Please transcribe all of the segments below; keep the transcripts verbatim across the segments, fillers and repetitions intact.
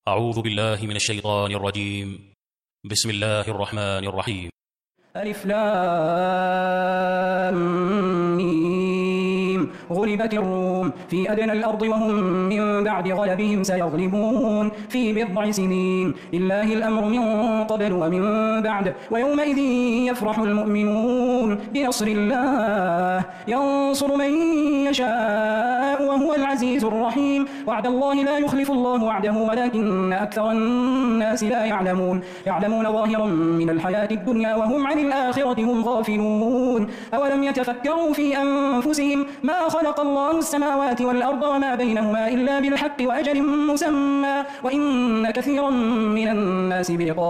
أعوذ بالله من الشيطان الرجيم. بسم الله الرحمن الرحيم. ألف لام ميم. غلبت الروم في أدنى الأرض وهم من بعد غلبهم سيغلبون في بضع سنين، لله الأمر من قبل ومن بعد، ويومئذ يفرح المؤمنون بنصر الله ينصر من يشاء وهو العزيز الرحيم. وعد الله لا يخلف الله وعده ولكن أكثر الناس لا يعلمون يعلمون ظاهرا من الحياة الدنيا وهم عن الآخرة هم غافلون. أولم يتفكروا في أنفسهم ما خلق الله السماوات والأرض وما بينهما إلا بالحق وأجل مسمى وإن كثيرا من الناس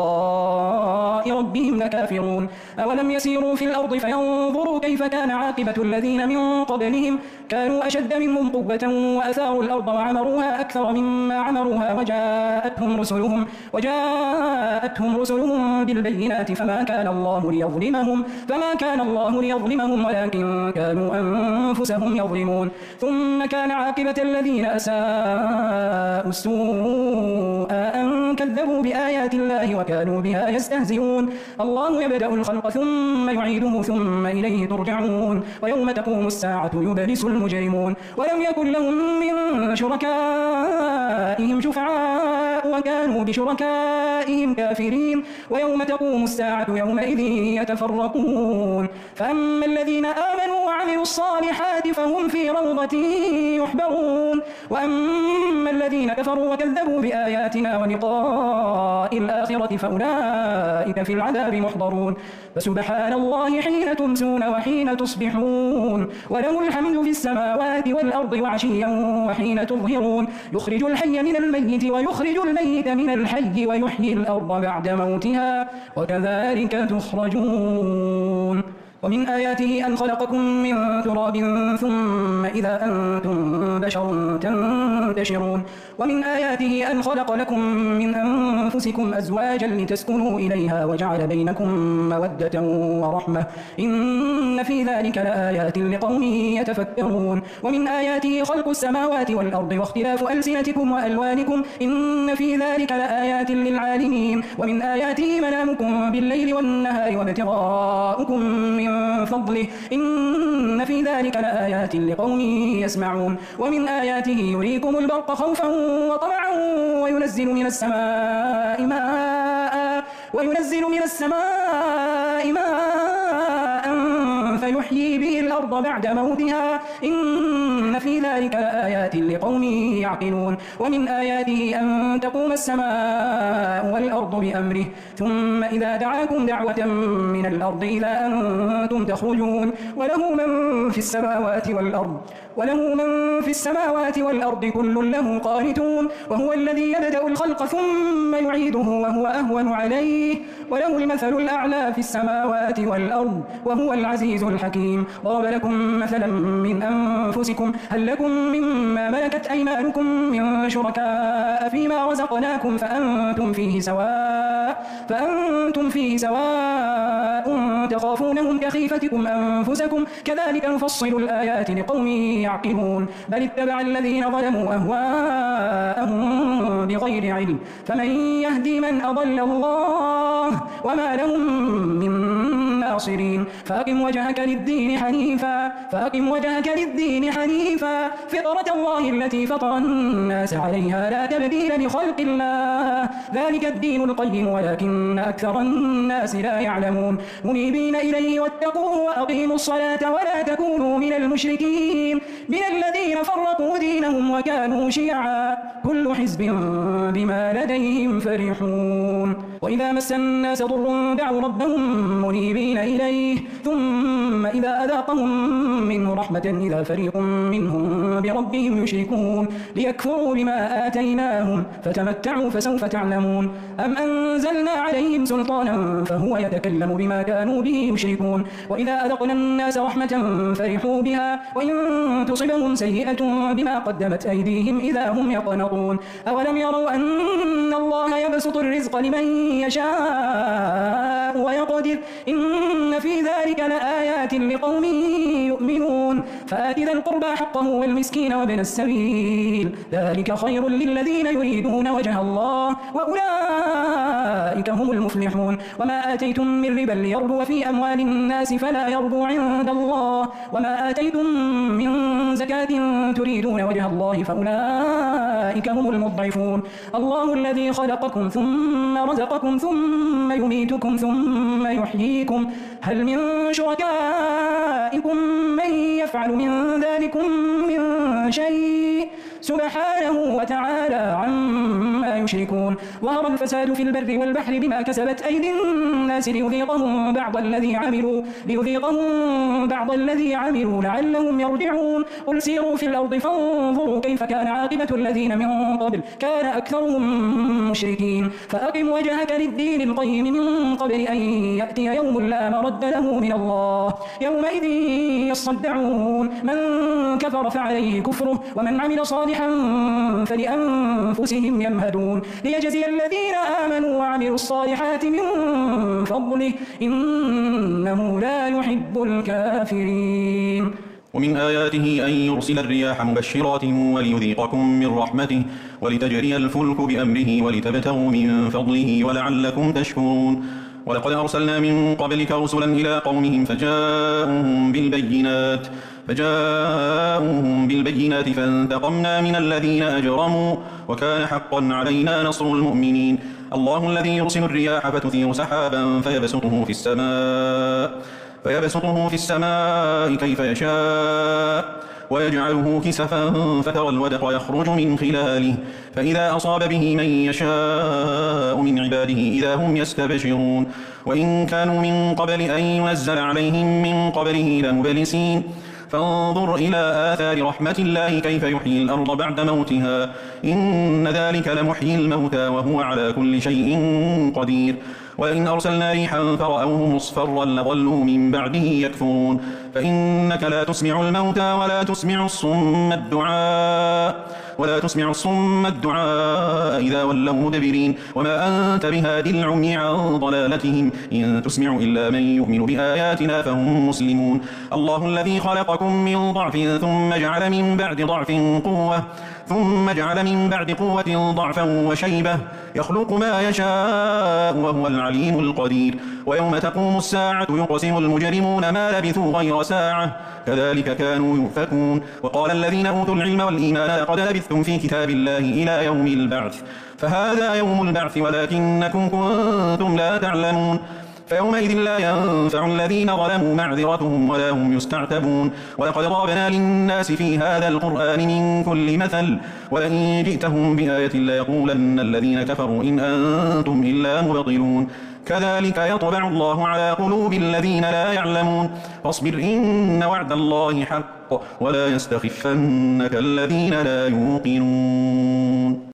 بلقاء ربهم لكافرون. أولم يسيروا في الأرض فينظروا كيف كان عاقبة الذين من قبلهم كانوا أشد منهم قوة وأثاروا الأرض وعمروها أكثر مما عمروها وجاءتهم رسلهم وجاءتهم رسلهم بالبينات فما كان الله ليظلمهم فما كان الله ليظلمهم ولكن كانوا أنفسهم يظلمون. ثم كان عاقبة الذين أساءوا السوء أن كذبوا بآيات الله وكانوا بها يستهزئون. الله يبدأ الخلق ثم يعيده ثم إليه ترجعون. ويوم تقوم الساعة يبلس المجرمون ولم يكن لهم من شركائهم شفعاء وكانوا بشركائهم كافرين. ويوم تقوم الساعة يومئذ يتفرقون. فأما الذين آمنوا وعملوا الصالحات فهم في روضة يحبرون وأما الذين كفروا وكذبوا بآياتنا ولقاء الآخرة فأولئك في العذاب محضرون. فسبحان الله حين تمسون وحين تصبحون وله الحمد في السماوات والأرض وعشيا وحين تظهرون. يخرج الحي من الميت ويخرج الميت من الحي ويحيي الأرض بعد موتها وكذلك تخرجون. ومن آياته أن خلقكم من تراب ثم إذا أنتم بشر تنتشرون. ومن آياته أن خلق لكم من أنفسكم أزواجا لتسكنوا إليها وجعل بينكم مودة ورحمة إن في ذلك لآيات لقوم يتفكرون. ومن آياته خلق السماوات والأرض واختلاف ألسنتكم وألوانكم إن في ذلك لآيات للعالمين. ومن آياته منامكم بالليل والنهار وابتغاؤكم من فضله إن في ذلك لآيات لقوم يسمعون. ومن آياته يريكم البرق خوفا وطمعا وينزل من السماء ماء وينزل من السماء ماء فيحيي به الأرض بعد موتها إن في ذلك لآيات لقوم يعقلون. ومن آياته أن تقوم السماء والأرض بأمره ثم إذا دعاكم دعوة من الأرض إذا أنتم تخرجون. وله من في السماوات والأرض وله من في السماوات والأرض كل له قانتون. وهو الذي يبدأ الخلق ثم يعيده وهو أهون عليه وله المثل الأعلى في السماوات والأرض وهو العزيز الحكيم. ضرب لكم مثلا من أنفسكم هل لكم مما ملكت أيمانكم من شركاء فيما رزقناكم فأنتم فيه سواء فأنتم فيه سواء تخافونهم كخيفتكم أنفسكم كذلك نفصل الآيات لقوم يعقلون. بل اتبع الذين ظلموا أهواءهم بغير علم فمن يهدي من أضل الله وما لهم من ناصرين. فأقم وجهك للدين حنيفا فأقم وجهك للدين حنيفا فطرة الله التي فطر الناس عليها لا تبديل لخلق الله ذلك الدين القيم ولكن أكثر الناس لا يعلمون. منيبين إليه واتقوه وأقيموا الصلاة ولا تكونوا من المشركين من الذين فرقوا دينهم وكانوا شيعا كل حزب بما لديهم فرحون. وإذا مس الناس ضر دعوا ربهم منيبين إليه ثم إذا أذاقهم منه رحمة إذا فريق منهم بربهم يشركون ليكفروا بما آتيناهم فتمتعوا فسوف تعلمون. أم أنزلنا عليهم سلطانا فهو يتكلم بما كانوا به يشركون. وإذا أذقنا الناس رحمة فرحوا بها وإن تصبهم سيئة بما قدمت أيديهم إذا هم يقنطون. أولم يروا أن الله يبسط الرزق لمن يشاء ويقدر إن في ذلك لآيات لقوم يؤمنون فآت ذا القربى حقه والمسكين وابن السبيل ذلك خير للذين يريدون وجه الله وأولئك هم المفلحون وما آتيتم من ربا ليربو في أموال الناس فلا يربو عند الله وما آتيتم من زكاة تريدون وجه الله فأولئك هم المضعفون الله الذي خلقكم ثم رزقكم ثم يميتكم ثم يحييكم هل من شركائكم من يفعل من ذلكم من شيء سبحانه وتعالى عما يشركون ظهر الفساد في البر والبحر بما كسبت أيدي الناس ليذيقهم بعض الذي عملوا ليذيقهم بعض الذي عملوا لعلهم يرجعون قل سيروا في الأرض فانظروا كيف كان عاقبة الذين من قبل كان أكثرهم مشركين فأقم وجهك للدين القيم من قبل أن يأتي يوم لا مرد له من الله يومئذ يصدعون من كفر فعليه كفره ومن عمل صالحا فلأنفسهم يمهدون ليجزي الذين آمنوا وعملوا الصالحات من فضله إنه لا يحب الكافرين ومن آياته أن يرسل الرياح مبشرات وليذيقكم من رحمته ولتجري الفلك بأمره ولتبتغوا من فضله ولعلكم تشكرون ولقد أرسلنا من قبلك رسلا إلى قومهم فجاءوهم بالبينات فجاءوهم بالبينات فانتقمنا من الذين أجرموا وكان حقا علينا نصر المؤمنين الله الذي يرسل الرياح فتثير سحابا فيبسطه في السماء فيبسطه في السماء كيف يشاء ويجعله كسفا فترى الودق يخرج من خلاله فإذا أصاب به من يشاء من عباده إذا هم يستبشرون وإن كانوا من قبل أن ينزل عليهم من قبله لمبلسين فانظر إلى آثار رحمة الله كيف يحيي الأرض بعد موتها إن ذلك لمحيي الموتى وهو على كل شيء قدير وإن أرسلنا ريحا فرأوه مصفرا لظلوا من بعده يكفرون فإنك لا تسمع الموتى ولا تسمع الصم الدعاء ولا تسمع الصم الدعاء إذا ولوا مدبرين وما أنت بهادي العمي عن ضلالتهم إن تسمع إلا من يؤمن بآياتنا فهم مسلمون الله الذي خلقكم من ضعف ثم جعل من بعد ضعف قوة ثم جعل من بعد قوة ضعفا وشيبة يخلق ما يشاء وهو العليم القدير ويوم تقوم الساعة يقسم المجرمون ما لبثوا غير ساعة كذلك كانوا يؤفكون وقال الذين أوتوا العلم والإيمان لقد لبثتم في كتاب الله إلى يوم البعث فهذا يوم البعث ولكنكم كنتم لا تعلمون فيومئذ لا ينفع الذين ظلموا معذرتهم ولا هم يستعتبون ولقد ضربنا للناس في هذا القرآن من كل مثل ولئن جئتهم بآية ليقولن الذين كفروا إن أنتم إلا مبطلون كذلك يطبع الله على قلوب الذين لا يعلمون فاصبر إن وعد الله حق ولا يستخفنك الذين لا يوقنون